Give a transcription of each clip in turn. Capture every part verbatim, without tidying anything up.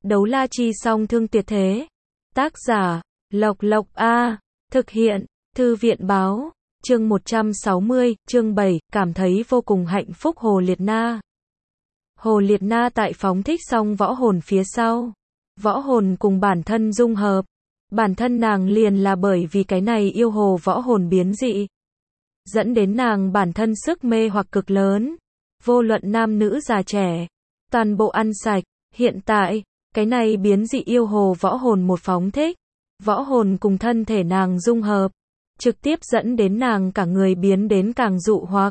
Đấu la chi song thương tuyệt thế. Tác giả, Lộc Lộc A. Thực hiện, Thư viện báo. Chương một trăm sáu mươi, chương bảy, cảm thấy vô cùng hạnh phúc Hồ Liệt Na. Hồ Liệt Na tại phóng thích xong võ hồn phía sau. Võ hồn cùng bản thân dung hợp. Bản thân nàng liền là bởi vì cái này yêu hồ võ hồn biến dị. Dẫn đến nàng bản thân sức mê hoặc cực lớn. Vô luận nam nữ già trẻ. Toàn bộ ăn sạch. Hiện tại, cái này biến dị yêu hồ võ hồn một phóng thích. Võ hồn cùng thân thể nàng dung hợp. Trực tiếp dẫn đến nàng cả người biến đến càng dụ hoặc.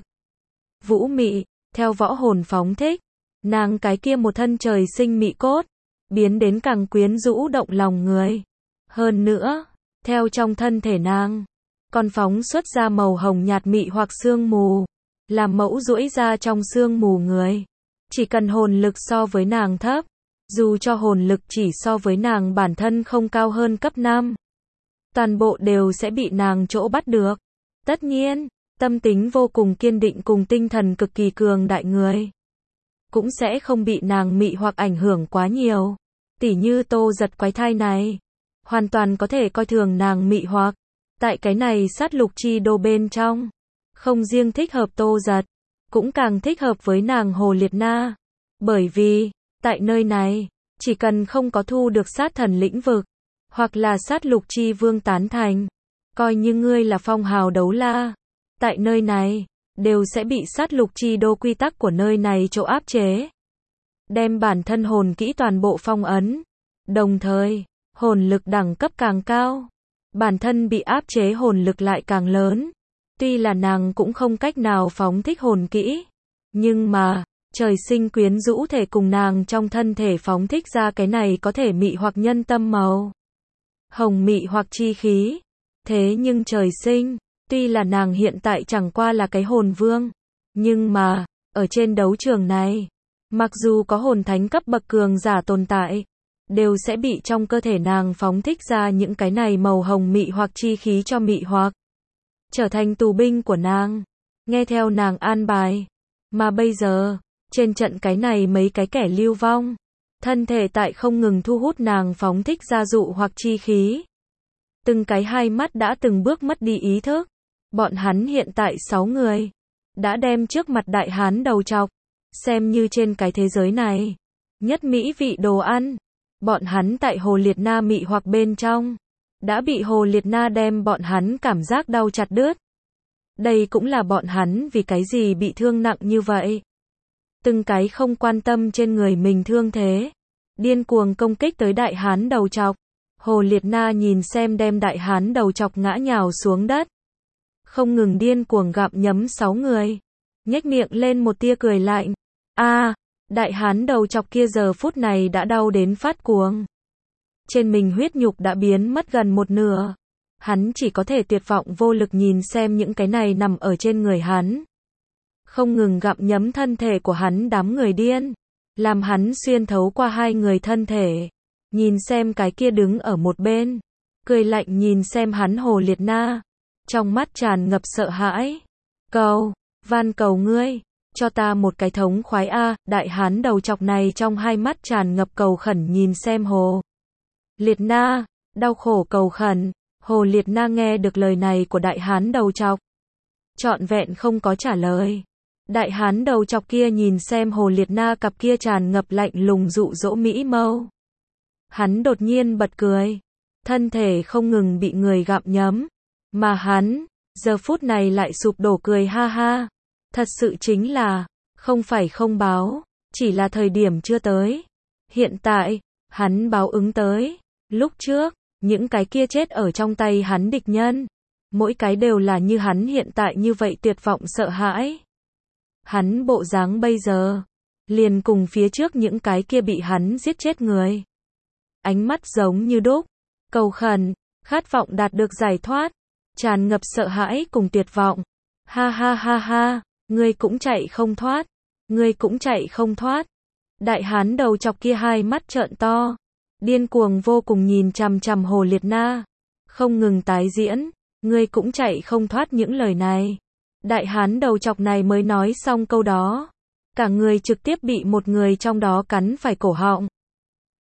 Vũ mị, theo võ hồn phóng thích. Nàng cái kia một thân trời sinh mị cốt. Biến đến càng quyến rũ động lòng người. Hơn nữa, theo trong thân thể nàng. Còn phóng xuất ra màu hồng nhạt mị hoặc sương mù. Làm mẫu duỗi ra trong sương mù người. Chỉ cần hồn lực so với nàng thấp. Dù cho hồn lực chỉ so với nàng bản thân không cao hơn cấp năm. Toàn bộ đều sẽ bị nàng chỗ bắt được. Tất nhiên, tâm tính vô cùng kiên định cùng tinh thần cực kỳ cường đại người. Cũng sẽ không bị nàng mị hoặc ảnh hưởng quá nhiều. Tỉ như Tô Giật quái thai này. Hoàn toàn có thể coi thường nàng mị hoặc. Tại cái này sát lục chi đô bên trong. Không riêng thích hợp Tô Giật. Cũng càng thích hợp với nàng Hồ Liệt Na. Bởi vì, tại nơi này, chỉ cần không có thu được sát thần lĩnh vực. Hoặc là sát lục chi vương tán thành. Coi như ngươi là phong hào đấu la. Tại nơi này, đều sẽ bị sát lục chi đô quy tắc của nơi này chỗ áp chế. Đem bản thân hồn kỹ toàn bộ phong ấn. Đồng thời, hồn lực đẳng cấp càng cao. Bản thân bị áp chế hồn lực lại càng lớn. Tuy là nàng cũng không cách nào phóng thích hồn kỹ. Nhưng mà, trời sinh quyến rũ thể cùng nàng trong thân thể phóng thích ra cái này có thể mị hoặc nhân tâm màu. Hồng mị hoặc chi khí. Thế nhưng trời sinh, tuy là nàng hiện tại chẳng qua là cái hồn vương. Nhưng mà, ở trên đấu trường này, mặc dù có hồn thánh cấp bậc cường giả tồn tại, đều sẽ bị trong cơ thể nàng phóng thích ra những cái này màu hồng mị hoặc chi khí cho mị hoặc. Trở thành tù binh của nàng. Nghe theo nàng an bài. Mà bây giờ, trên trận cái này mấy cái kẻ lưu vong. Thân thể tại không ngừng thu hút nàng phóng thích ra dụ hoặc chi khí. Từng cái hai mắt đã từng bước mất đi ý thức. Bọn hắn hiện tại sáu người. Đã đem trước mặt đại hán đầu trọc. Xem như trên cái thế giới này. Nhất mỹ vị đồ ăn. Bọn hắn tại Hồ Liệt Na mị hoặc bên trong. Đã bị Hồ Liệt Na đem bọn hắn cảm giác đau chặt đứt. Đây cũng là bọn hắn vì cái gì bị thương nặng như vậy. Từng cái không quan tâm trên người mình thương thế. Điên cuồng công kích tới đại hán đầu trọc. Hồ Liệt Na nhìn xem đem đại hán đầu trọc ngã nhào xuống đất. Không ngừng điên cuồng gặm nhấm sáu người. Nhếch miệng lên một tia cười lạnh. A, à, đại hán đầu trọc kia giờ phút này đã đau đến phát cuồng. Trên mình huyết nhục đã biến mất gần một nửa. Hắn chỉ có thể tuyệt vọng vô lực nhìn xem những cái này nằm ở trên người hắn. Không ngừng gặm nhấm thân thể của hắn đám người điên. Làm hắn xuyên thấu qua hai người thân thể. Nhìn xem cái kia đứng ở một bên. Cười lạnh nhìn xem hắn Hồ Liệt Na. Trong mắt tràn ngập sợ hãi. Cầu, van cầu ngươi. Cho ta một cái thống khoái a. Đại hán đầu trọc này trong hai mắt tràn ngập cầu khẩn nhìn xem Hồ Liệt Na. Đau khổ cầu khẩn. Hồ Liệt Na nghe được lời này của đại hán đầu trọc. Trọn vẹn không có trả lời. Đại hán đầu trọc kia nhìn xem Hồ Liệt Na cặp kia tràn ngập lạnh lùng dụ dỗ mỹ mâu. Hắn đột nhiên bật cười. Thân thể không ngừng bị người gặm nhấm. Mà hắn, giờ phút này lại sụp đổ cười ha ha. Thật sự chính là, không phải không báo, chỉ là thời điểm chưa tới. Hiện tại, hắn báo ứng tới. Lúc trước, những cái kia chết ở trong tay hắn địch nhân. Mỗi cái đều là như hắn hiện tại như vậy tuyệt vọng sợ hãi. Hắn bộ dáng bây giờ, liền cùng phía trước những cái kia bị hắn giết chết người. Ánh mắt giống như đúc, cầu khẩn, khát vọng đạt được giải thoát, tràn ngập sợ hãi cùng tuyệt vọng. Ha ha ha ha, ngươi cũng chạy không thoát, ngươi cũng chạy không thoát. Đại hán đầu chọc kia hai mắt trợn to, điên cuồng vô cùng nhìn chằm chằm Hồ Liệt Na, không ngừng tái diễn, ngươi cũng chạy không thoát những lời này. Đại hán đầu chọc này mới nói xong câu đó, cả người trực tiếp bị một người trong đó cắn phải cổ họng.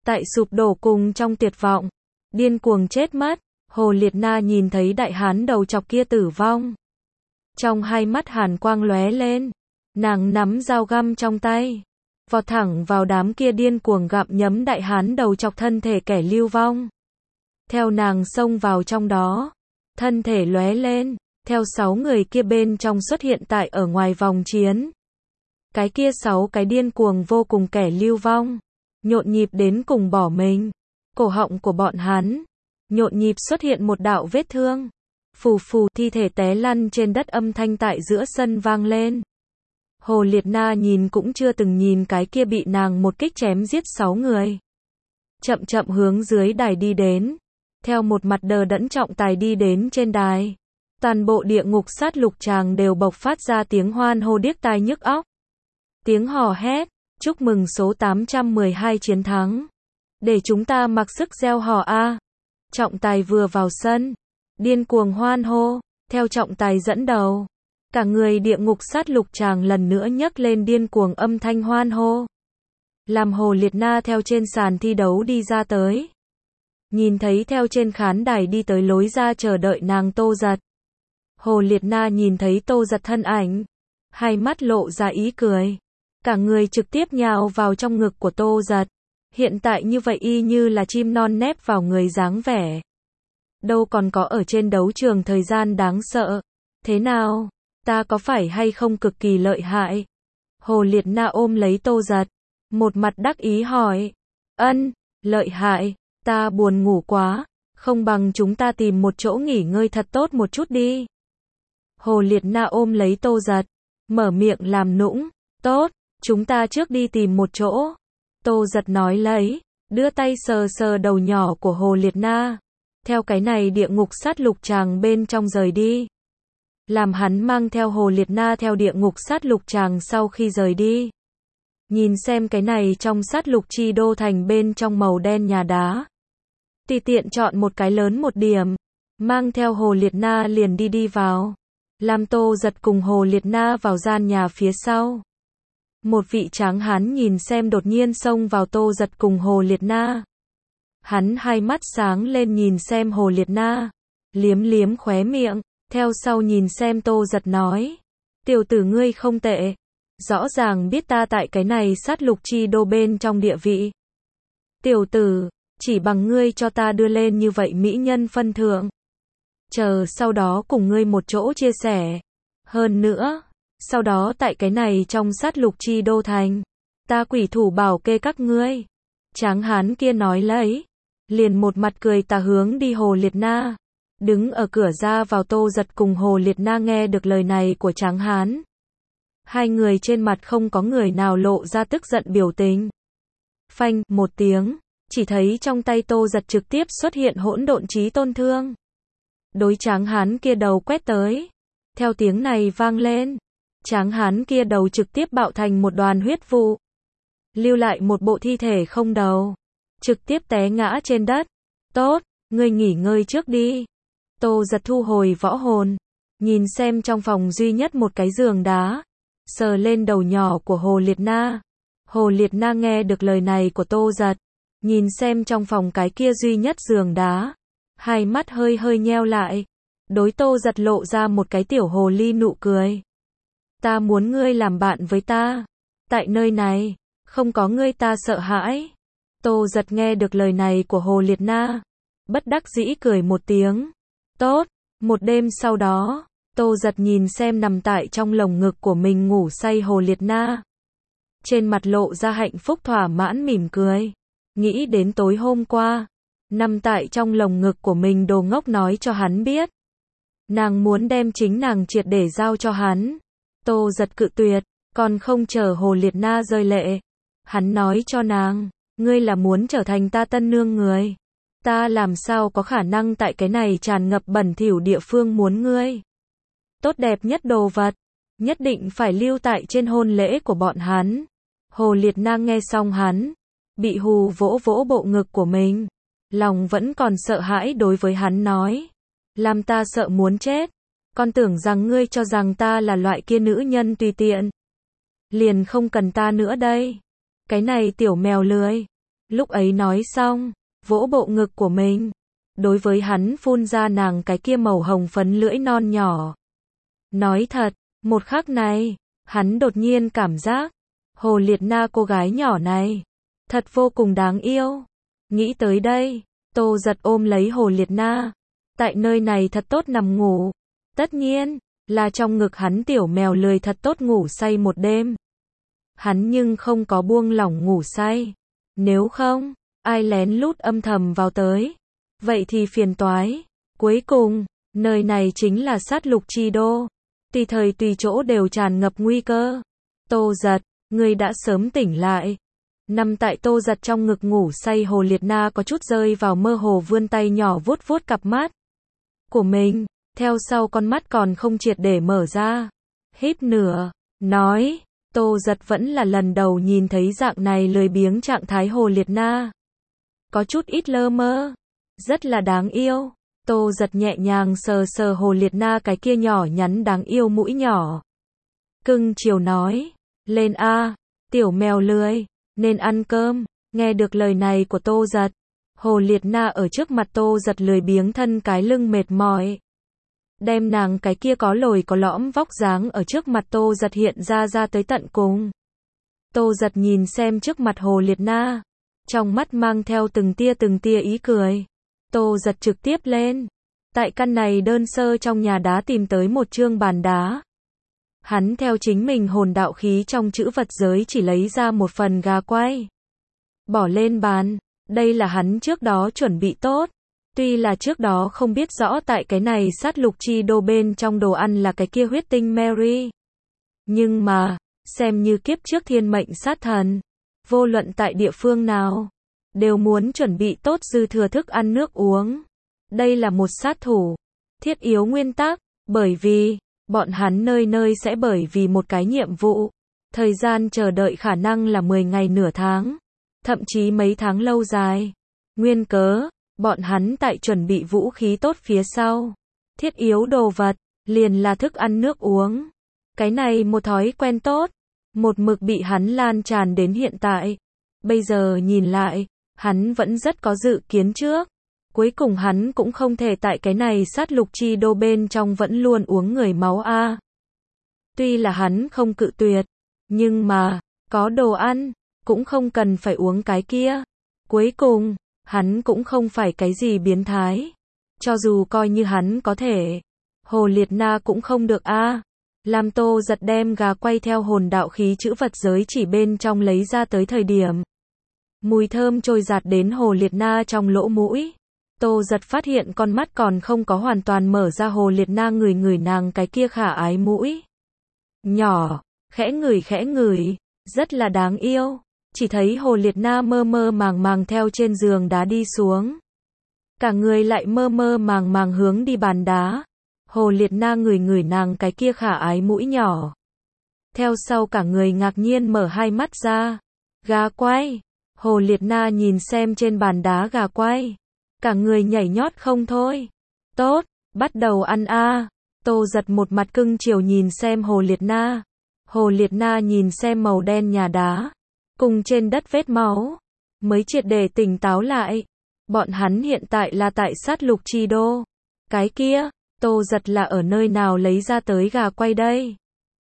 Tại sụp đổ cùng trong tuyệt vọng, điên cuồng chết mất, Hồ Liệt Na nhìn thấy đại hán đầu chọc kia tử vong. Trong hai mắt hàn quang lóe lên, nàng nắm dao găm trong tay, vọt thẳng vào đám kia điên cuồng gặm nhấm đại hán đầu chọc thân thể kẻ lưu vong. Theo nàng xông vào trong đó, thân thể lóe lên, theo sáu người kia bên trong xuất hiện tại ở ngoài vòng chiến. Cái kia sáu cái điên cuồng vô cùng kẻ lưu vong, nhộn nhịp đến cùng bỏ mình. Cổ họng của bọn hắn, nhộn nhịp xuất hiện một đạo vết thương. Phù phù, thi thể té lăn trên đất, âm thanh tại giữa sân vang lên. Hồ Liệt Na nhìn cũng chưa từng nhìn cái kia bị nàng một kích chém giết sáu người. Chậm chậm hướng dưới đài đi đến, theo một mặt đờ đẫn trọng tài đi đến trên đài. Toàn bộ địa ngục sát lục tràng đều bộc phát ra tiếng hoan hô điếc tai nhức óc. Tiếng hò hét, chúc mừng số tám trăm mười hai chiến thắng. Để chúng ta mặc sức reo hò a. Trọng tài vừa vào sân, điên cuồng hoan hô, theo trọng tài dẫn đầu. Cả người địa ngục sát lục tràng lần nữa nhấc lên điên cuồng âm thanh hoan hô. Làm Hồ Liệt Na theo trên sàn thi đấu đi ra tới. Nhìn thấy theo trên khán đài đi tới lối ra chờ đợi nàng Tô Giật. Hồ Liệt Na nhìn thấy Tô Giật thân ảnh, hai mắt lộ ra ý cười. Cả người trực tiếp nhào vào trong ngực của Tô Giật. Hiện tại như vậy y như là chim non nép vào người dáng vẻ. Đâu còn có ở trên đấu trường thời gian đáng sợ. Thế nào? Ta có phải hay không cực kỳ lợi hại? Hồ Liệt Na ôm lấy Tô Giật, một mặt đắc ý hỏi. Ân, lợi hại, ta buồn ngủ quá, không bằng chúng ta tìm một chỗ nghỉ ngơi thật tốt một chút đi. Hồ Liệt Na ôm lấy Tô Giật, mở miệng làm nũng. Tốt, chúng ta trước đi tìm một chỗ. Tô Giật nói lấy, đưa tay sờ sờ đầu nhỏ của Hồ Liệt Na. Theo cái này địa ngục sát lục tràng bên trong rời đi. Làm hắn mang theo Hồ Liệt Na theo địa ngục sát lục tràng sau khi rời đi. Nhìn xem cái này trong sát lục chi đô thành bên trong màu đen nhà đá. Tùy tiện chọn một cái lớn một điểm. Mang theo Hồ Liệt Na liền đi đi vào. Làm Tô Giật cùng Hồ Liệt Na vào gian nhà phía sau. Một vị tráng hán nhìn xem đột nhiên xông vào Tô Giật cùng Hồ Liệt Na. Hắn hai mắt sáng lên nhìn xem Hồ Liệt Na. Liếm liếm khóe miệng. Theo sau nhìn xem Tô Giật nói. Tiểu tử ngươi không tệ. Rõ ràng biết ta tại cái này sát lục chi đô bên trong địa vị. Tiểu tử, chỉ bằng ngươi cho ta đưa lên như vậy mỹ nhân phân thượng. Chờ sau đó cùng ngươi một chỗ chia sẻ. Hơn nữa, sau đó tại cái này trong sát lục chi đô thành, ta quỷ thủ bảo kê các ngươi. Tráng hán kia nói lấy, liền một mặt cười tà hướng đi Hồ Liệt Na. Đứng ở cửa ra vào Tô Giật cùng Hồ Liệt Na nghe được lời này của tráng hán. Hai người trên mặt không có người nào lộ ra tức giận biểu tình. Phanh, một tiếng, chỉ thấy trong tay Tô Giật trực tiếp xuất hiện hỗn độn chí tôn thương. Đối tráng hán kia đầu quét tới. Theo tiếng này vang lên, tráng hán kia đầu trực tiếp bạo thành một đoàn huyết vụ. Lưu lại một bộ thi thể không đầu. Trực tiếp té ngã trên đất. Tốt, ngươi nghỉ ngơi trước đi. Tô Giật thu hồi võ hồn. Nhìn xem trong phòng duy nhất một cái giường đá. Sờ lên đầu nhỏ của Hồ Liệt Na. Hồ Liệt Na nghe được lời này của Tô Giật. Nhìn xem trong phòng cái kia duy nhất giường đá. Hai mắt hơi hơi nheo lại. Đối Tô Giật lộ ra một cái tiểu hồ ly nụ cười. Ta muốn ngươi làm bạn với ta. Tại nơi này, không có ngươi ta sợ hãi. Tô Giật nghe được lời này của Hồ Liệt Na. Bất đắc dĩ cười một tiếng. Tốt, một đêm sau đó, Tô Giật nhìn xem nằm tại trong lồng ngực của mình ngủ say Hồ Liệt Na. Trên mặt lộ ra hạnh phúc thỏa mãn mỉm cười. Nghĩ đến tối hôm qua, nằm tại trong lồng ngực của mình đồ ngốc nói cho hắn biết. Nàng muốn đem chính nàng triệt để giao cho hắn. Tô Giật cự tuyệt, còn không chờ Hồ Liệt Na rơi lệ. Hắn nói cho nàng, ngươi là muốn trở thành ta tân nương người. Ta làm sao có khả năng tại cái này tràn ngập bẩn thỉu địa phương muốn ngươi. Tốt đẹp nhất đồ vật, nhất định phải lưu tại trên hôn lễ của bọn hắn. Hồ Liệt Na nghe xong hắn, bị hù vỗ vỗ bộ ngực của mình. Lòng vẫn còn sợ hãi đối với hắn nói. Làm ta sợ muốn chết. Con tưởng rằng ngươi cho rằng ta là loại kia nữ nhân tùy tiện. Liền không cần ta nữa đây. Cái này tiểu mèo lười. Lúc ấy nói xong, vỗ bộ ngực của mình. Đối với hắn phun ra nàng cái kia màu hồng phấn lưỡi non nhỏ. Nói thật, một khắc này, hắn đột nhiên cảm giác, Hồ Liệt Na cô gái nhỏ này, thật vô cùng đáng yêu. Nghĩ tới đây, Tô Giật ôm lấy Hồ Liệt Na, tại nơi này thật tốt nằm ngủ. Tất nhiên, là trong ngực hắn tiểu mèo lười thật tốt ngủ say một đêm. Hắn nhưng không có buông lỏng ngủ say. Nếu không, ai lén lút âm thầm vào tới, vậy thì phiền toái. Cuối cùng, nơi này chính là sát lục chi đô. Tùy thời tùy chỗ đều tràn ngập nguy cơ. Tô Giật, ngươi đã sớm tỉnh lại. Nằm tại Tô Giật trong ngực ngủ say Hồ Liệt Na có chút rơi vào mơ hồ vươn tay nhỏ vuốt vuốt cặp mắt của mình. Theo sau con mắt còn không triệt để mở ra. Híp nửa, nói, Tô Giật vẫn là lần đầu nhìn thấy dạng này lười biếng trạng thái Hồ Liệt Na. Có chút ít lơ mơ. Rất là đáng yêu. Tô Giật nhẹ nhàng sờ sờ Hồ Liệt Na cái kia nhỏ nhắn đáng yêu mũi nhỏ. Cưng chiều nói, lên a, tiểu mèo lười, nên ăn cơm. Nghe được lời này của Tô Giật, Hồ Liệt Na ở trước mặt Tô Giật lười biếng thân cái lưng mệt mỏi. Đem nàng cái kia có lồi có lõm vóc dáng ở trước mặt Tô Giật hiện ra ra tới tận cùng. Tô Giật nhìn xem trước mặt Hồ Liệt Na, trong mắt mang theo từng tia từng tia ý cười. Tô Giật trực tiếp lên, tại căn này đơn sơ trong nhà đá tìm tới một chương bàn đá. Hắn theo chính mình hồn đạo khí trong chữ vật giới chỉ lấy ra một phần gà quay. Bỏ lên bàn, đây là hắn trước đó chuẩn bị tốt. Tuy là trước đó không biết rõ tại cái này sát lục chi đô bên trong đồ ăn là cái kia huyết tinh Mary. Nhưng mà, xem như kiếp trước thiên mệnh sát thần, vô luận tại địa phương nào, đều muốn chuẩn bị tốt dư thừa thức ăn nước uống. Đây là một sát thủ, thiết yếu nguyên tắc, bởi vì, bọn hắn nơi nơi sẽ bởi vì một cái nhiệm vụ. Thời gian chờ đợi khả năng là mười ngày nửa tháng, thậm chí mấy tháng lâu dài. Nguyên cớ, bọn hắn tại chuẩn bị vũ khí tốt phía sau. Thiết yếu đồ vật, liền là thức ăn nước uống. Cái này một thói quen tốt, một mực bị hắn lan tràn đến hiện tại. Bây giờ nhìn lại, hắn vẫn rất có dự kiến trước. Cuối cùng hắn cũng không thể tại cái này sát lục chi đô bên trong vẫn luôn uống người máu a. Tuy là hắn không cự tuyệt, nhưng mà, có đồ ăn, cũng không cần phải uống cái kia. Cuối cùng, hắn cũng không phải cái gì biến thái. Cho dù coi như hắn có thể, Hồ Liệt Na cũng không được a. Làm Tô Giật đem gà quay theo hồn đạo khí chữ vật giới chỉ bên trong lấy ra tới thời điểm. Mùi thơm trôi dạt đến Hồ Liệt Na trong lỗ mũi. Tô Giật phát hiện con mắt còn không có hoàn toàn mở ra Hồ Liệt Na ngửi ngửi nàng cái kia khả ái mũi. Nhỏ, khẽ ngửi khẽ ngửi, rất là đáng yêu. Chỉ thấy Hồ Liệt Na mơ mơ màng màng theo trên giường đá đi xuống. Cả người lại mơ mơ màng màng hướng đi bàn đá. Hồ Liệt Na ngửi ngửi nàng cái kia khả ái mũi nhỏ. Theo sau cả người ngạc nhiên mở hai mắt ra. Gà quay. Hồ Liệt Na nhìn xem trên bàn đá gà quay. Cả người nhảy nhót không thôi. Tốt, bắt đầu ăn a. Tô Giật một mặt cưng chiều nhìn xem Hồ Liệt Na. Hồ Liệt Na nhìn xem màu đen nhà đá, cùng trên đất vết máu, mới triệt để tỉnh táo lại. Bọn hắn hiện tại là tại sát lục chi đô. Cái kia, Tô Giật là ở nơi nào lấy ra tới gà quay đây?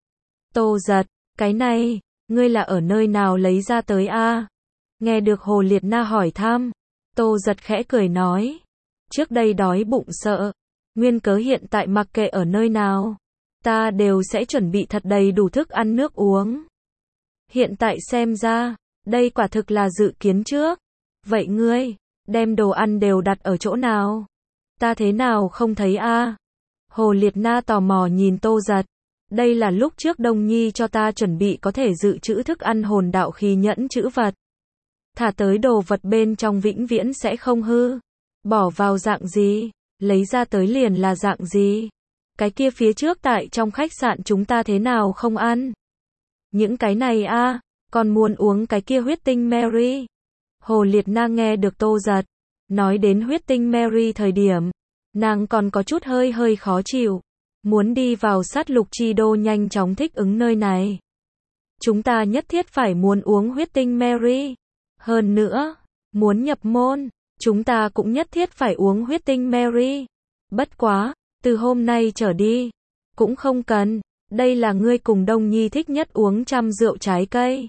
Tô Giật, cái này, ngươi là ở nơi nào lấy ra tới a? Nghe được Hồ Liệt Na hỏi thăm, Tô Giật khẽ cười nói, trước đây đói bụng sợ, nguyên cớ hiện tại mặc kệ ở nơi nào, ta đều sẽ chuẩn bị thật đầy đủ thức ăn nước uống. Hiện tại xem ra, đây quả thực là dự kiến trước. Vậy ngươi, đem đồ ăn đều đặt ở chỗ nào? Ta thế nào không thấy a? Hồ Liệt Na tò mò nhìn Tô Giật. Đây là lúc trước Đông Nhi cho ta chuẩn bị có thể dự trữ thức ăn hồn đạo khí nhẫn chữ vật. Thả tới đồ vật bên trong vĩnh viễn sẽ không hư. Bỏ vào dạng gì, lấy ra tới liền là dạng gì. Cái kia phía trước tại trong khách sạn chúng ta thế nào không ăn? Những cái này a, còn muốn uống cái kia huyết tinh Mary. Hồ Liệt Na nghe được Tô Giật nói đến huyết tinh Mary thời điểm, nàng còn có chút hơi hơi khó chịu. Muốn đi vào sát lục chi đô nhanh chóng thích ứng nơi này. Chúng ta nhất thiết phải muốn uống huyết tinh Mary. Hơn nữa, Muốn nhập môn, chúng ta cũng nhất thiết phải uống huyết tinh Mary. Bất quá, từ hôm nay trở đi, cũng không cần, đây là ngươi cùng Đông Nhi thích nhất uống trăm rượu trái cây.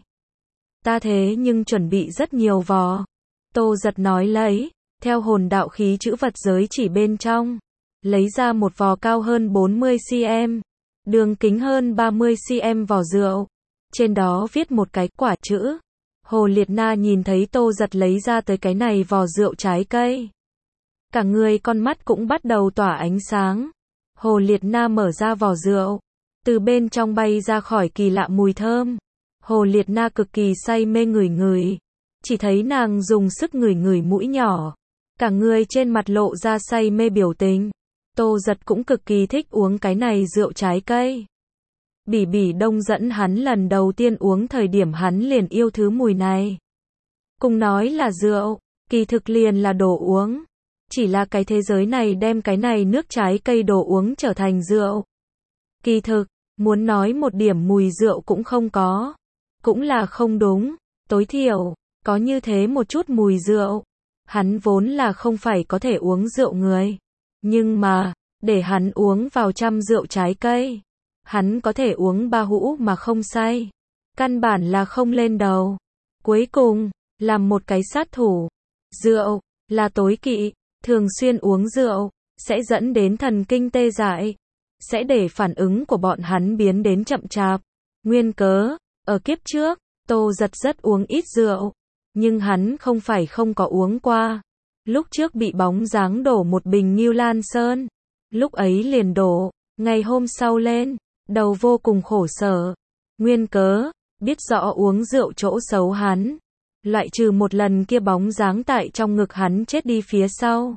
Ta thế nhưng chuẩn bị rất nhiều vò. Tô Giật nói lấy, theo hồn đạo khí chữ vật giới chỉ bên trong, lấy ra một vò cao hơn bốn mươi xăng-ti-mét, đường kính hơn ba mươi xăng-ti-mét vò rượu. Trên đó viết một cái quả chữ. Hồ Liệt Na nhìn thấy Tô Giật lấy ra tới cái này vò rượu trái cây. Cả người con mắt cũng bắt đầu tỏa ánh sáng. Hồ Liệt Na mở ra vò rượu. Từ bên trong bay ra khỏi kỳ lạ mùi thơm. Hồ Liệt Na cực kỳ say mê ngửi ngửi. Chỉ thấy nàng dùng sức ngửi ngửi mũi nhỏ. Cả người trên mặt lộ ra say mê biểu tình. Tô Giật cũng cực kỳ thích uống cái này rượu trái cây. Bỉ Bỉ Đông dẫn hắn lần đầu tiên uống thời điểm hắn liền yêu thứ mùi này. Cùng nói là rượu, kỳ thực liền là đồ uống. Chỉ là cái thế giới này đem cái này nước trái cây đồ uống trở thành rượu. Kỳ thực, muốn nói một điểm mùi rượu cũng không có. Cũng là không đúng, tối thiểu, có như thế một chút mùi rượu. Hắn vốn là không phải có thể uống rượu người. Nhưng mà, để hắn uống vào trăm rượu trái cây. Hắn có thể uống ba hũ mà không say. Căn bản là không lên đầu. Cuối cùng, làm một cái sát thủ. Rượu, là tối kỵ. Thường xuyên uống rượu, sẽ dẫn đến thần kinh tê dại. Sẽ để phản ứng của bọn hắn biến đến chậm chạp. Nguyên cớ, ở kiếp trước, Tô Giật rất uống ít rượu. Nhưng hắn không phải không có uống qua. Lúc trước bị bóng dáng đổ một bình Ngưu Lan Sơn. Lúc ấy liền đổ, ngày hôm sau lên, đầu vô cùng khổ sở. Nguyên cớ, biết rõ uống rượu chỗ xấu hắn. Loại trừ một lần kia bóng dáng tại trong ngực hắn chết đi phía sau.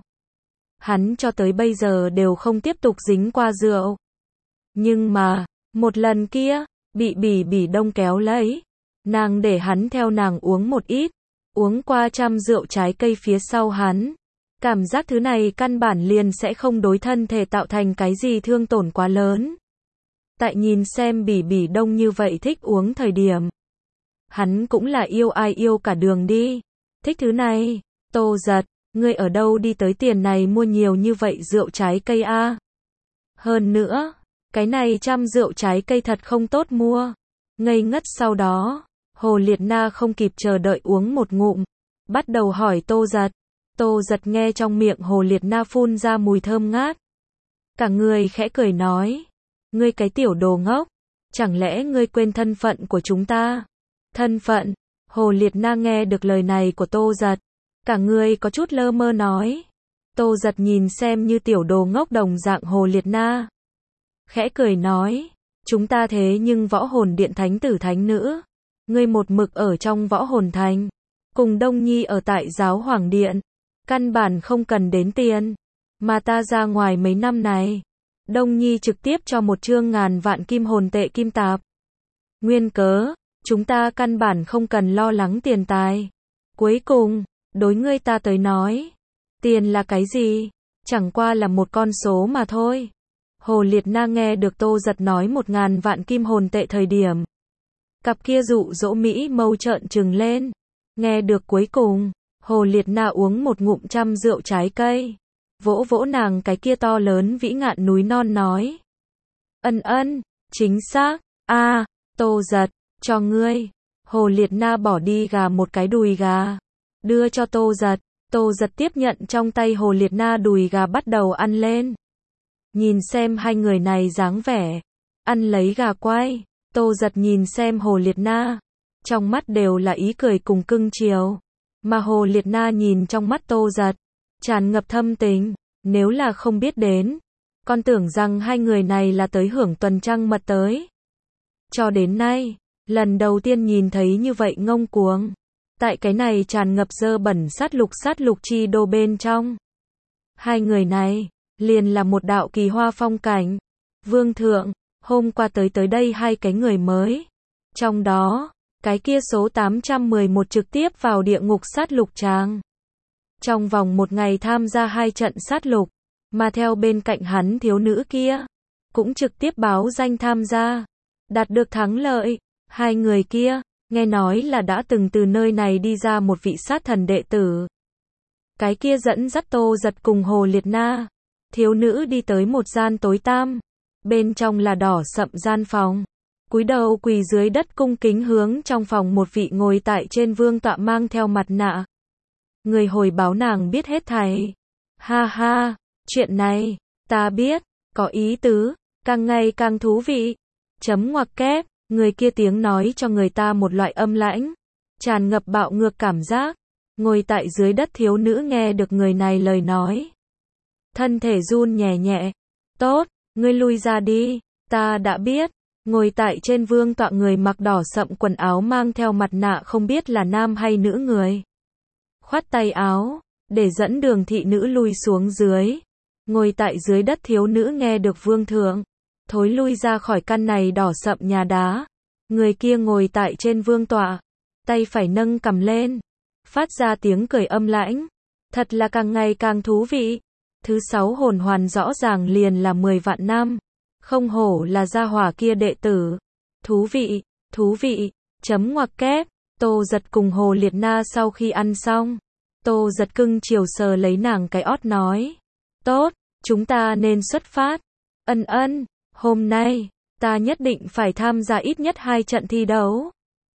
Hắn cho tới bây giờ đều không tiếp tục dính qua rượu. Nhưng mà, một lần kia, bị Bỉ Bỉ Đông kéo lấy. Nàng để hắn theo nàng uống một ít. Uống qua trăm rượu trái cây phía sau hắn. Cảm giác thứ này căn bản liền sẽ không đối thân thể tạo thành cái gì thương tổn quá lớn. Tại nhìn xem Bỉ Bỉ Đông như vậy thích uống thời điểm. Hắn cũng là yêu ai yêu cả đường đi. Thích thứ này. Tô Giật, ngươi ở đâu đi tới tiền này mua nhiều như vậy rượu trái cây a? Hơn nữa, cái này trăm rượu trái cây thật không tốt mua. Ngây ngất sau đó, Hồ Liệt Na không kịp chờ đợi uống một ngụm. Bắt đầu hỏi Tô Giật. Tô Giật nghe trong miệng Hồ Liệt Na phun ra mùi thơm ngát. Cả người khẽ cười nói. Ngươi cái tiểu đồ ngốc. Chẳng lẽ ngươi quên thân phận của chúng ta? Thân phận? Hồ Liệt Na nghe được lời này của Tô Giật. Cả người có chút lơ mơ nói. Tô Giật nhìn xem như tiểu đồ ngốc đồng dạng Hồ Liệt Na. Khẽ cười nói. Chúng ta thế nhưng võ hồn điện thánh tử thánh nữ. Ngươi một mực ở trong võ hồn thành. Cùng Đông Nhi ở tại giáo hoàng điện. Căn bản không cần đến tiền. Mà ta ra ngoài mấy năm này. Đông Nhi trực tiếp cho một chương ngàn vạn kim hồn tệ kim tạp. Nguyên cớ, chúng ta căn bản không cần lo lắng tiền tài. Cuối cùng, đối ngươi ta tới nói. Tiền là cái gì? Chẳng qua là một con số mà thôi. Hồ Liệt Na nghe được Tô Giật nói một ngàn vạn kim hồn tệ thời điểm. Cặp kia dụ dỗ Mỹ mâu trợn trừng lên. Nghe được cuối cùng, Hồ Liệt Na uống một ngụm trăm rượu trái cây. Vỗ vỗ nàng cái kia to lớn vĩ ngạn núi non nói. Ân ân, chính xác, a à, Tô Giật, cho ngươi. Hồ Liệt Na bỏ đi gà một cái đùi gà. Đưa cho Tô Giật. Tô Giật tiếp nhận trong tay Hồ Liệt Na đùi gà bắt đầu ăn lên. Nhìn xem hai người này dáng vẻ. Ăn lấy gà quay. Tô Giật nhìn xem Hồ Liệt Na. Trong mắt đều là ý cười cùng cưng chiều. Mà Hồ Liệt Na nhìn trong mắt Tô Giật. Tràn ngập thâm tình. Nếu là không biết đến. Con tưởng rằng hai người này là tới hưởng tuần trăng mật tới. Cho đến nay. Lần đầu tiên nhìn thấy như vậy ngông cuồng. Tại cái này tràn ngập dơ bẩn sát lục sát lục chi đô bên trong. Hai người này. Liền là một đạo kỳ hoa phong cảnh. Vương thượng. Hôm qua tới tới đây hai cái người mới. Trong đó. Cái kia số tám trăm mười một trực tiếp vào địa ngục sát lục tràng. Trong vòng một ngày tham gia hai trận sát lục. Mà theo bên cạnh hắn thiếu nữ kia. Cũng trực tiếp báo danh tham gia. Đạt được thắng lợi. Hai người kia. nghe nói là đã từng từ nơi này đi ra một vị sát thần đệ tử. Cái kia dẫn dắt Tô Giật cùng Hồ Liệt Na, thiếu nữ đi tới một gian tối tăm, bên trong là đỏ sậm gian phòng. Cúi đầu quỳ dưới đất cung kính hướng trong phòng một vị ngồi tại trên vương tọa mang theo mặt nạ. Người hồi báo nàng biết hết thảy. Ha ha, chuyện này, ta biết, có ý tứ, càng ngày càng thú vị. Chấm ngoặc kép, người kia tiếng nói cho người ta một loại âm lãnh, tràn ngập bạo ngược cảm giác. Ngồi tại dưới đất thiếu nữ nghe được người này lời nói, thân thể run nhẹ nhẹ. Tốt, ngươi lui ra đi, ta đã biết. Ngồi tại trên vương tọa người mặc đỏ sậm quần áo mang theo mặt nạ không biết là nam hay nữ người. Khoát tay áo, để dẫn đường thị nữ lui xuống dưới. Ngồi tại dưới đất thiếu nữ nghe được vương thượng, thối lui ra khỏi căn này đỏ sậm nhà đá. Người kia ngồi tại trên vương tọa, tay phải nâng cầm lên, phát ra tiếng cười âm lãnh. Thật là càng ngày càng thú vị. Thứ sáu hồn hoàn rõ ràng liền là mười vạn năm. Không hổ là gia hỏa kia đệ tử. Thú vị, thú vị, chấm ngoặc kép. Tô Giật cùng Hồ Liệt Na sau khi ăn xong, Tô Giật cưng chiều sờ lấy nàng cái ót nói. Tốt, chúng ta nên xuất phát. Ân ân, hôm nay, ta nhất định phải tham gia ít nhất hai trận thi đấu.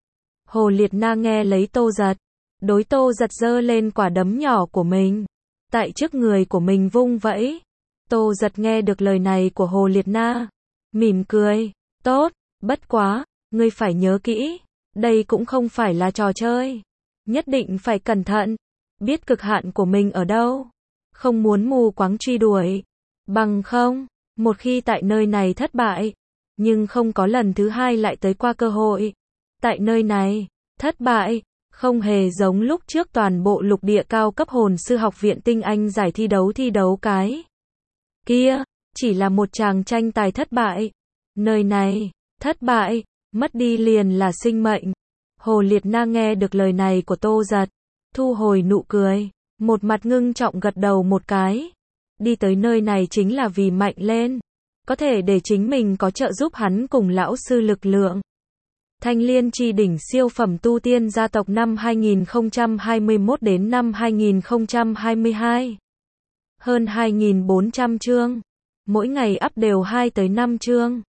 Hồ Liệt Na nghe lấy Tô Giật, đối Tô Giật giơ lên quả đấm nhỏ của mình, tại trước người của mình vung vẫy. Tô Giật nghe được lời này của Hồ Liệt Na, mỉm cười. Tốt, bất quá, ngươi phải nhớ kỹ, đây cũng không phải là trò chơi. Nhất định phải cẩn thận, biết cực hạn của mình ở đâu. Không muốn mù quáng truy đuổi. Bằng không, một khi tại nơi này thất bại, nhưng không có lần thứ hai lại tới qua cơ hội. Tại nơi này, thất bại, không hề giống lúc trước toàn bộ lục địa cao cấp hồn sư học viện tinh anh giải thi đấu thi đấu cái kia, chỉ là một tràng tranh tài thất bại. Nơi này, thất bại, mất đi liền là sinh mệnh. Hồ Liệt Na nghe được lời này của Tô Giật, thu hồi nụ cười, một mặt ngưng trọng gật đầu một cái. Đi tới nơi này chính là vì mạnh lên, có thể để chính mình có trợ giúp hắn cùng lão sư lực lượng. Thanh Liên Chi đỉnh siêu phẩm tu tiên gia tộc năm hai nghìn không trăm hai mươi mốt đến năm hai nghìn không trăm hai mươi hai. Hơn hai nghìn bốn trăm chương. Mỗi ngày up đều hai tới năm chương.